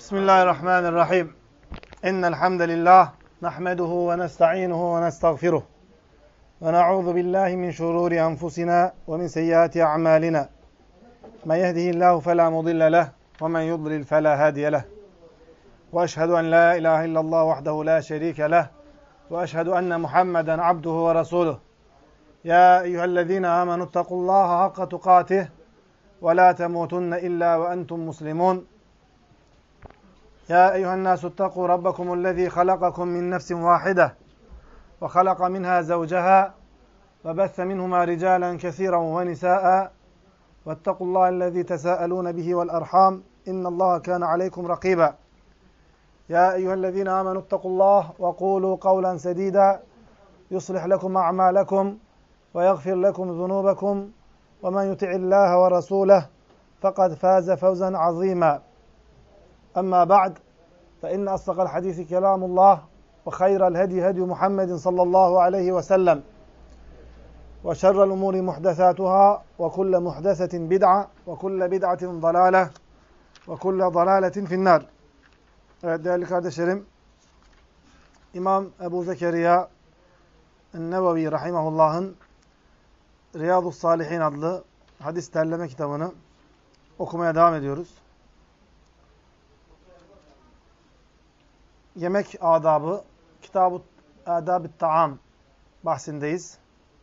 Bismillahirrahmanirrahim. İnnel hamdelellah nahmeduhu ve nestainuhu ve nestağfiruh. Ve na'udzu billahi min şururi enfusina ve min seyyiati a'malina. Men yehdihillahu fela mudille leh ve men yudlil fela hadiye leh. Ve eşhedü en la ilahe illallah vahdehu la şerike leh ve eşhedü enne Muhammeden abduhu ve resuluh. Ya eyyühellezine amenuttakullaha hakka tukatih ve la temutunne illa ve entum muslimun. يا أيها الناس اتقوا ربكم الذي خلقكم من نفس واحدة وخلق منها زوجها وبث منهما رجالا كثيرا ونساء واتقوا الله الذي تساءلون به والأرحام إن الله كان عليكم رقيبا يا أيها الذين آمنوا اتقوا الله وقولوا قولا سديدا يصلح لكم أعمالكم ويغفر لكم ذنوبكم ومن يطع الله ورسوله فقد فاز فوزا عظيما أما بعد فإن أصدق الحديث كلام الله وخير الهدي هدي محمد صلى الله عليه وسلم وشر الأمور محدثاتها وكل محدثة بدعة وكل بدعة ضلالة وكل ضلالة في النار. Evet değerli kardeşlerim, İmam Ebu Zekeriya en-Nevevi rahimahullah'ın Riyadus Salihin adlı hadis derleme kitabını okumaya devam ediyoruz. Yemek adabı, Kitab-ı Adab-ı Taam bahsindeyiz.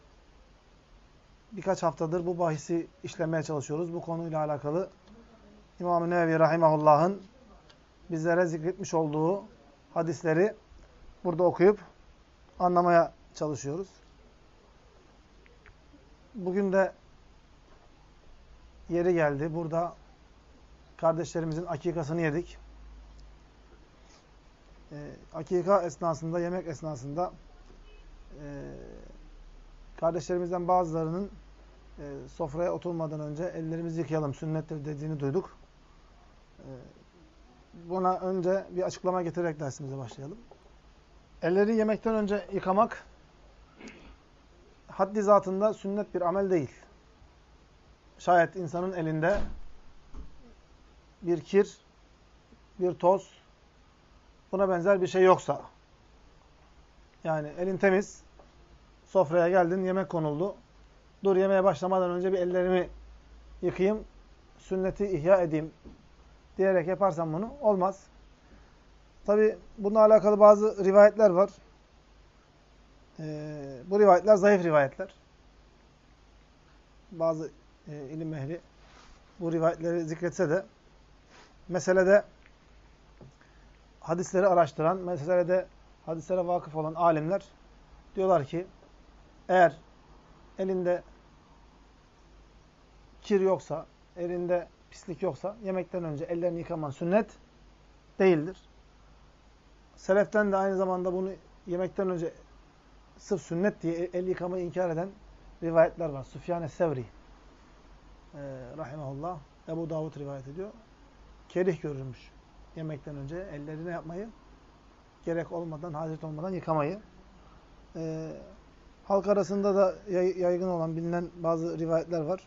Birkaç haftadır bu bahisi işlemeye çalışıyoruz. Bu konuyla alakalı İmam-ı Nevevi rahimahullah'ın bizlere zikretmiş olduğu hadisleri burada okuyup anlamaya çalışıyoruz. Bugün de yeri geldi. Burada kardeşlerimizin akikasını yedik. Akika esnasında, yemek esnasında kardeşlerimizden bazılarının sofraya oturmadan önce ellerimizi yıkayalım, sünnettir dediğini duyduk. Buna önce bir açıklama getirerek dersimize başlayalım. Elleri yemekten önce yıkamak haddi zatında sünnet bir amel değil. Şayet insanın elinde bir kir, bir toz, buna benzer bir şey yoksa, yani elin temiz, sofraya geldin, yemek konuldu. Dur yemeğe başlamadan önce bir ellerimi yıkayayım, sünneti ihya edeyim diyerek yaparsan bunu olmaz. Tabi bununla alakalı bazı rivayetler var. Bu rivayetler zayıf rivayetler. Bazı ilim ehli bu rivayetleri zikretse de meselede hadisleri araştıran, meselede hadislere vakıf olan alimler diyorlar ki eğer elinde kir yoksa, elinde pislik yoksa yemekten önce ellerini yıkaman sünnet değildir. Seleften de aynı zamanda bunu yemekten önce sırf sünnet diye el yıkamayı inkar eden rivayetler var. Süfyan-ı Sevri rahimahullah, Ebu Davud rivayet ediyor. Kerih görülmüş. Yemekten önce ellerini yapmayı, gerek olmadan, hacet olmadan yıkamayı. Halk arasında da yaygın olan, bilinen bazı rivayetler var.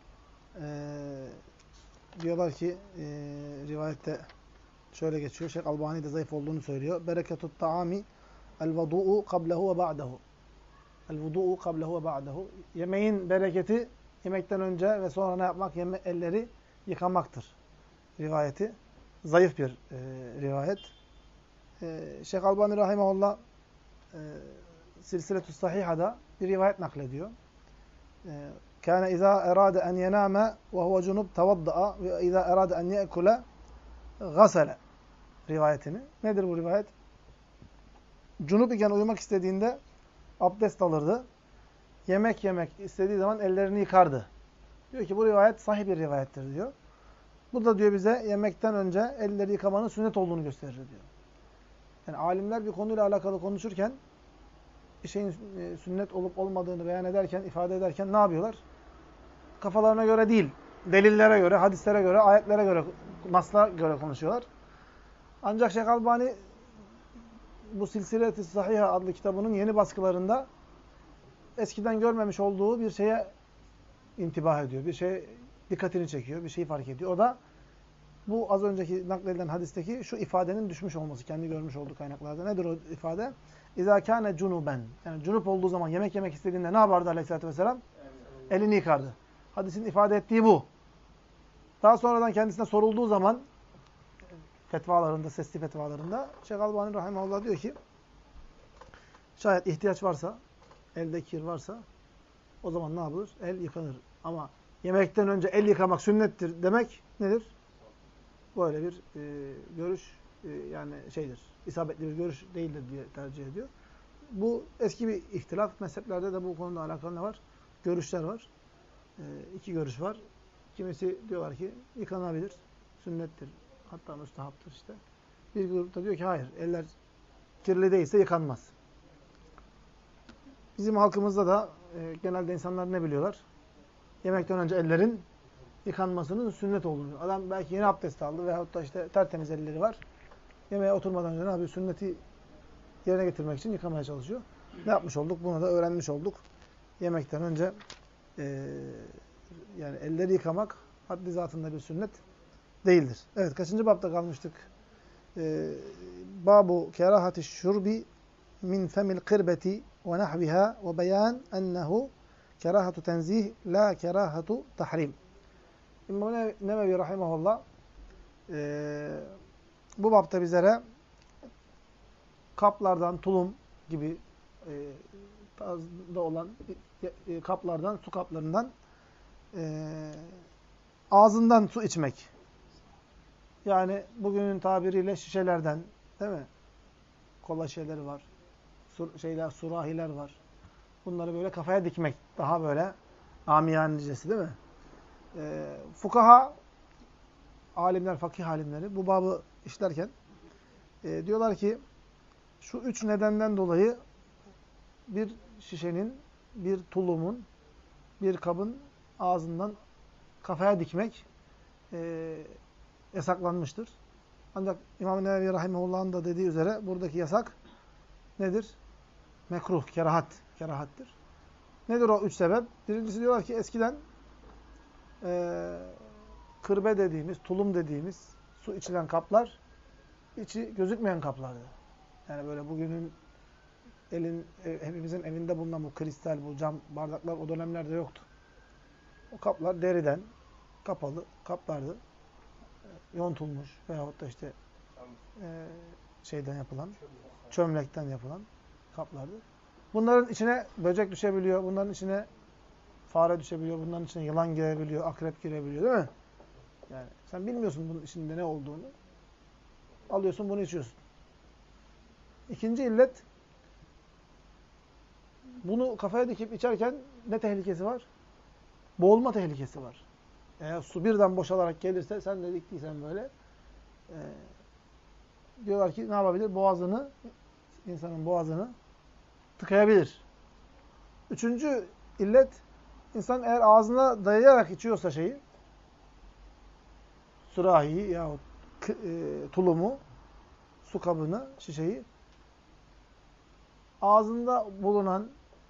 Diyorlar ki, rivayette şöyle geçiyor, Şeyh Albani de zayıf olduğunu söylüyor. Bereketut ta'ami el-vudu'u kablehu ve ba'dehu. El-vudu'u kablehu ve ba'dehu. Yemeğin bereketi, yemekten önce ve sonra ne yapmak? Elleri yıkamaktır. Rivayeti. Zayıf bir rivayet. Şeyh Albani rahimahullah Silsiletü Sahiha'da bir rivayet naklediyor. Kâne izâ erâde en yenâme ve huve cunub tavadda'a ve izâ erâde en ye'kule gasele rivayetini. Nedir bu rivayet? Cunub iken uyumak istediğinde abdest alırdı. Yemek yemek istediği zaman ellerini yıkardı. Diyor ki bu rivayet sahih bir rivayettir diyor. Bu da diyor bize yemekten önce elleri yıkamanın sünnet olduğunu gösterir diyor. Yani alimler bir konuyla alakalı konuşurken bir şeyin sünnet olup olmadığını beyan ederken, ifade ederken ne yapıyorlar? Kafalarına göre değil, delillere göre, hadislere göre, ayetlere göre, nasla göre konuşuyorlar. Ancak Şeyh Albani bu Silsilet-i Sahiha adlı kitabının yeni baskılarında eskiden görmemiş olduğu bir şeye intibah ediyor. Bir şey dikkatini çekiyor, bir şeyi fark ediyor. O da bu az önceki nakledilen hadisteki şu ifadenin düşmüş olması, kendi görmüş olduğu kaynaklarda. Nedir o ifade? İzâ kâne cunuben. Yani cunup olduğu zaman yemek yemek istediğinde ne yapardı aleyhissalatü vesselam? Elini yıkardı. Hadisin ifade ettiği bu. Daha sonradan kendisine sorulduğu zaman fetvalarında, sesli fetvalarında Şeyh Albani Rahimahullah diyor ki şayet ihtiyaç varsa, elde kir varsa o zaman ne yapılır? El yıkanır. Ama yemekten önce el yıkamak sünnettir demek nedir? Böyle bir görüş yani şeydir. İsabetli bir görüş değildir diye tercih ediyor. Bu eski bir ihtilaf. Mezheplerde de bu konuda alakalı ne var? Görüşler var. İki görüş var. Kimisi diyorlar ki yıkanabilir. Sünnettir. Hatta müstehaptır işte. Bir grupta diyor ki hayır. Eller kirli değilse yıkanmaz. Bizim halkımızda da genelde insanlar ne biliyorlar? Yemekten önce ellerin yıkanmasının sünnet olduğunu. Adam belki yeni abdest aldı veyahut da işte tertemiz elleri var. Yemeğe oturmadan önce ne yapıyor? Sünneti yerine getirmek için yıkamaya çalışıyor. Ne yapmış olduk? Bunu da öğrenmiş olduk. Yemekten önce yani elleri yıkamak haddi zatında bir sünnet değildir. Evet, kaçıncı bapta kalmıştık? Babu kerahati şurbi min femil kırbeti ve nahviha ve beyan ennehu kerahatu tenzih la kerahatu tahrim. İmam Nevevi Rahimahullah bu bapta bizlere kaplardan, tulum gibi tarzda olan kaplardan, su kaplarından ağzından su içmek. Yani bugünün tabiriyle şişelerden, değil mi? Kola şişeleri var. Surahiler var. Bunları böyle kafaya dikmek. Daha böyle amiyanicesi değil mi? Fukaha, alimler, fakih alimleri bu babı işlerken diyorlar ki şu üç nedenden dolayı bir şişenin, bir tulumun, bir kabın ağzından kafaya dikmek yasaklanmıştır. Ancak İmam-ı Nevevi Rahimahullah'ın da dediği üzere buradaki yasak nedir? Mekruh, kerahattir. Nedir o üç sebep? Birincisi diyorlar ki eskiden kırbe dediğimiz, tulum dediğimiz su içilen kaplar içi gözükmeyen kaplardı. Yani böyle bugünün hepimizin evinde bulunan bu kristal, bu cam bardaklar o dönemlerde yoktu. O kaplar deriden kapalı kaplardı. Yontulmuş veyahut da işte şeyden yapılan, çömlekten yapılan kaplardı. Bunların içine böcek düşebiliyor, bunların içine fare düşebiliyor, bunların içine yılan girebiliyor, akrep girebiliyor değil mi? Yani sen bilmiyorsun bunun içinde ne olduğunu. Alıyorsun bunu içiyorsun. İkinci illet, bunu kafaya dikip içerken ne tehlikesi var? Boğulma tehlikesi var. Eğer su birden boşalarak gelirse, sen de diktiysen böyle, diyorlar ki ne yapabilir? Boğazını, insanın boğazını tıkayabilir. Üçüncü illet, insan eğer ağzına dayayarak içiyorsa şeyi, sürahiyi yahut tulumu, su kabını, şişeyi, ağzında bulunan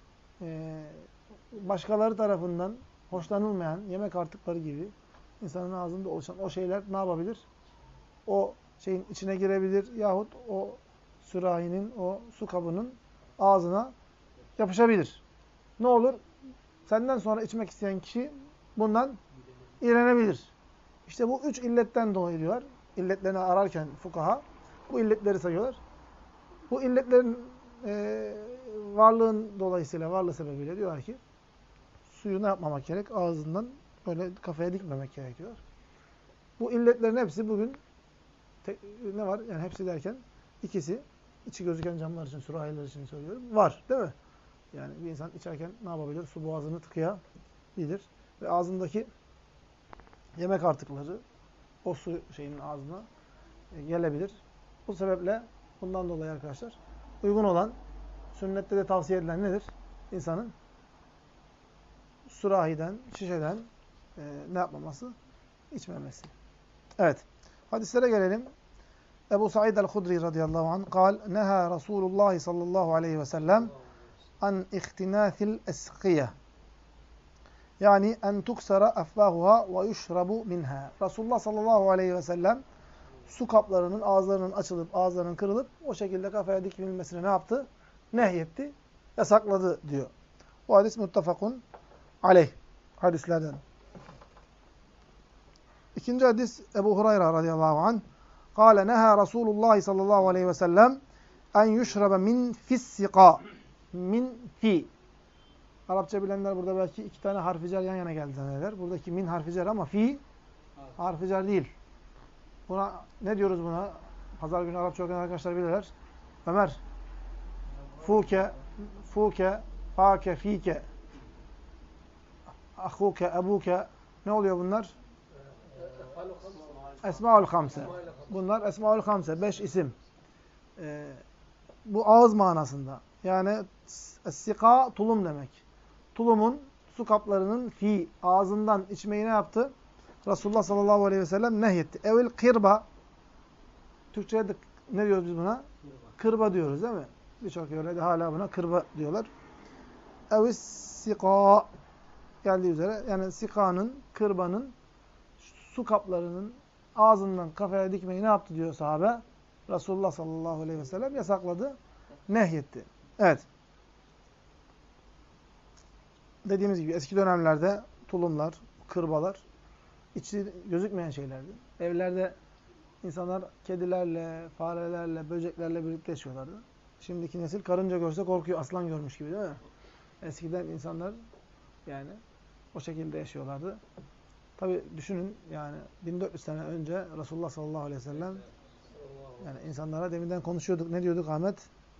başkaları tarafından hoşlanılmayan yemek artıkları gibi insanın ağzında oluşan o şeyler ne yapabilir? O şeyin içine girebilir yahut o sürahinin, o su kabının ağzına yapışabilir. Ne olur? Senden sonra içmek isteyen kişi bundan iğrenebilir. İşte bu üç illetten dolayı diyorlar. İlletlerini ararken fukaha bu illetleri sayıyorlar. Bu illetlerin varlığın dolayısıyla, varlığı sebebiyle diyorlar ki suyu ne yapmamak gerek? Ağzından böyle kafaya dikmemek gerekiyor. Bu illetlerin hepsi bugün ne var? Yani hepsi derken ikisi, içi gözüken camlar için, sürahiler için söylüyorum. Var değil mi? Yani bir insan içerken ne yapabilir? Su boğazını tıkayabilir. Ve ağzındaki yemek artıkları o su şeyinin ağzına gelebilir. Bu sebeple bundan dolayı arkadaşlar uygun olan, sünnette de tavsiye edilen nedir? İnsanın sürahiden, şişeden ne yapmaması? İçmemesi. Evet. Hadislere gelelim. Ebu Said el-Hudri radıyallahu anh kal, neha Resulullah sallallahu aleyhi ve sellem an ihtinâthil eskiyye. Yani en tuksara afvahuha ve yuşrabu minha. Resulullah sallallahu aleyhi ve sellem su kaplarının ağızlarının açılıp ağızlarının kırılıp o şekilde kafaya dikilmesine ne yaptı? Nehyetti, yasakladı diyor. Bu hadis muttafakun aleyh hadislerden. İkinci hadis Ebu Hureyre radıyallahu anh. Kâle neha Resulullah sallallahu aleyhi ve sellem en yuşrabe min fissika. Min fi. Arapça bilenler burada belki iki tane harficer yan yana geldi zanneder. Buradaki min harficer ama fi harficer değil. Buna ne diyoruz buna? Pazar günü Arapça okuyan arkadaşlar bilirler. Ömer. Fuke, fuke, fake, fike. Ahuke, ebuke. Ne oluyor bunlar? Esmaül Hamse. Bunlar Esmaül Hamse. 5 isim. Bu ağız manasında. Yani sika tulum demek. Tulumun, su kaplarının fi ağzından içmeyi ne yaptı? Resulullah sallallahu aleyhi ve sellem nehyetti. Evil kırba. Türkçe'de ne diyoruz biz buna? Kırba diyoruz değil mi? Birçok yörede hala buna kırba diyorlar. Evis sika geldiği üzere. Yani sikanın, kırbanın su kaplarının ağzından kafaya dikmeyi ne yaptı diyor sahabe? Resulullah sallallahu aleyhi ve sellem yasakladı, nehyetti. Evet. Dediğimiz gibi eski dönemlerde tulumlar, kırbalar içi gözükmeyen şeylerdi. Evlerde insanlar kedilerle, farelerle, böceklerle birlikte yaşıyorlardı. Şimdiki nesil karınca görse korkuyor, aslan görmüş gibi değil mi? Eskiden insanlar yani o şekilde yaşıyorlardı. Tabi düşünün yani 1400 sene önce Resulullah sallallahu aleyhi ve sellem yani insanlara deminden konuşuyorduk. Ne diyorduk Ahmet?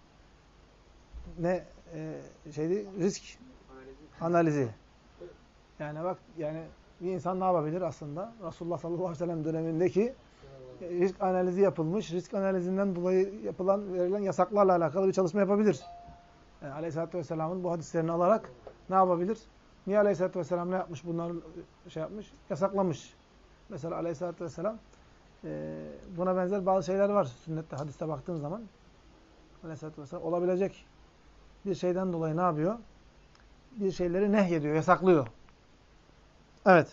Ne şeydi? Risk analizi. Yani bak yani bir insan ne yapabilir aslında? Resulullah sallallahu aleyhi ve sellem dönemindeki risk analizi yapılmış. Risk analizinden dolayı verilen yasaklarla alakalı bir çalışma yapabilir. Yani aleyhissalatü vesselamın bu hadislerini alarak ne yapabilir? Niye aleyhissalatü vesselam ne yapmış? Bunları şey yapmış, yasaklamış. Mesela aleyhissalatü vesselam buna benzer bazı şeyler var sünnette, hadiste baktığın zaman. Aleyhissalatü vesselam olabilecek bir şeyden dolayı ne yapıyor? Bir şeyleri nehyediyor, yasaklıyor. Evet.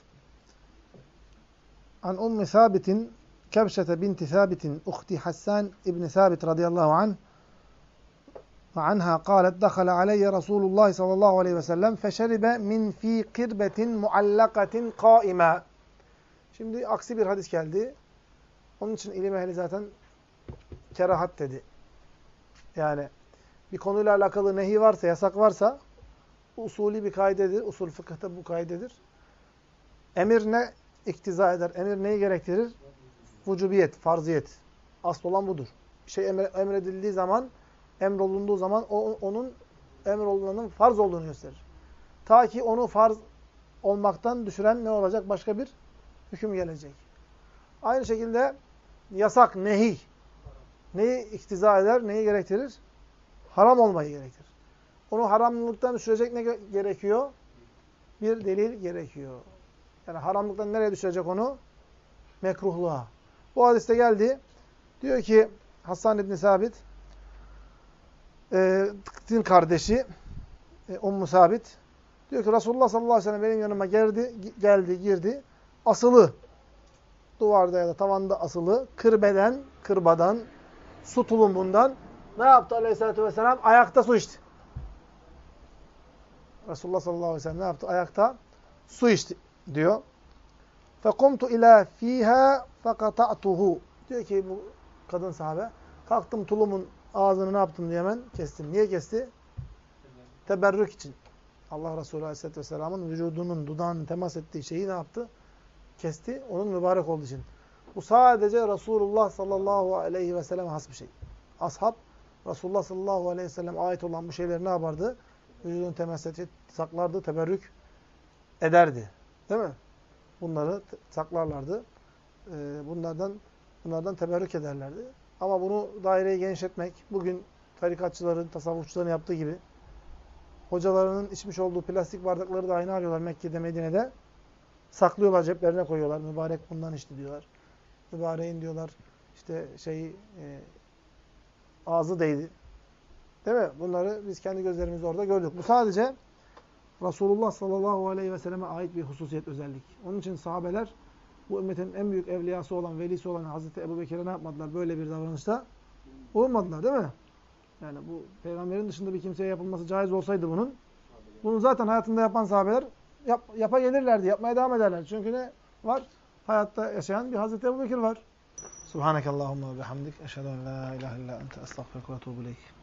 An Ummi Sabitin Kebşete binti Sabitin uhti Hassan İbni Sabit radıyallahu anh وعنها قالت دخل علي رسول الله صلى الله عليه وسلم فشرب من في قربة معلقة قائمة. Şimdi aksi bir hadis geldi. Onun için ilim ehli zaten kerahat dedi. Yani bir konuyla alakalı nehi varsa, yasak varsa usulü bir kaidedir. Usul fıkıhta bu kaidedir. Emir ne iktiza eder? Emir neyi gerektirir? Vücubiyet, farziyet. Asıl olan budur. Bir şey emredildiği zaman, emrolunduğu zaman onun emrolunanın farz olduğunu gösterir. Ta ki onu farz olmaktan düşüren ne olacak? Başka bir hüküm gelecek. Aynı şekilde yasak, nehi. Neyi iktiza eder, neyi gerektirir? Haram olmayı gerektirir. Onu haramlıktan düşürecek ne gerekiyor? Bir delil gerekiyor. Yani haramlıktan nereye düşürecek onu? Mekruhluğa. Bu hadiste geldi. Diyor ki Hassan İbni Sabit din kardeşi Ummu Sabit diyor ki Resulullah sallallahu aleyhi ve sellem benim yanıma geldi, girdi. Asılı duvarda ya da tavanda asılı kırbadan, su tulumbundan ne yaptı aleyhissalatü vesselam? Ayakta su içti. Resulullah sallallahu aleyhi ve sellem ne yaptı? Ayakta su içti diyor. فَقُمْتُ اِلَى ف۪يهَا فَقَطَعْتُهُ diyor ki bu kadın sahabe. Kalktım tulumun ağzını ne yaptım diye hemen kestim. Niye kesti? Teberrük için. Allah Resulü aleyhissalatü vesselamın vücudunun, dudağının temas ettiği şeyi ne yaptı? Kesti. Onun mübarek olduğu için. Bu sadece Resulullah sallallahu aleyhi ve sellem has bir şey. Ashab, Resulullah sallallahu aleyhi ve sellem ait olan bu şeyleri ne yapardı? Vücudunu temas etti, saklardı, teberrük ederdi. Değil mi? Bunları saklarlardı. Bunlardan teberrük ederlerdi. Ama bunu daireyi genişletmek, bugün tarikatçıların, tasavvufçuların yaptığı gibi hocalarının içmiş olduğu plastik bardakları da aynı alıyorlar Mekke'de, Medine'de. Saklıyorlar, ceplerine koyuyorlar. Mübarek bundan içti diyorlar. Mübareğin diyorlar işte ağzı değdi. Değil mi? Bunları biz kendi gözlerimizle orada gördük. Bu sadece Resulullah sallallahu aleyhi ve selleme ait bir hususiyet, özellik. Onun için sahabeler bu ümmetin en büyük evliyası olan, velisi olan Hazreti Ebubekir'e ne yapmadılar? Böyle bir davranışta bulunmadılar, değil mi? Yani bu peygamberin dışında bir kimseye yapılması caiz olsaydı bunu zaten hayatında yapan sahabeler yapa gelirlerdi, yapmaya devam ederler. Çünkü ne var? Hayatta yaşayan bir Hazreti Ebubekir var. Subhanakallahumma ve bihamdik. Eşhedü en la ilahe illa ente estağfiruke ve etûbü ileyk.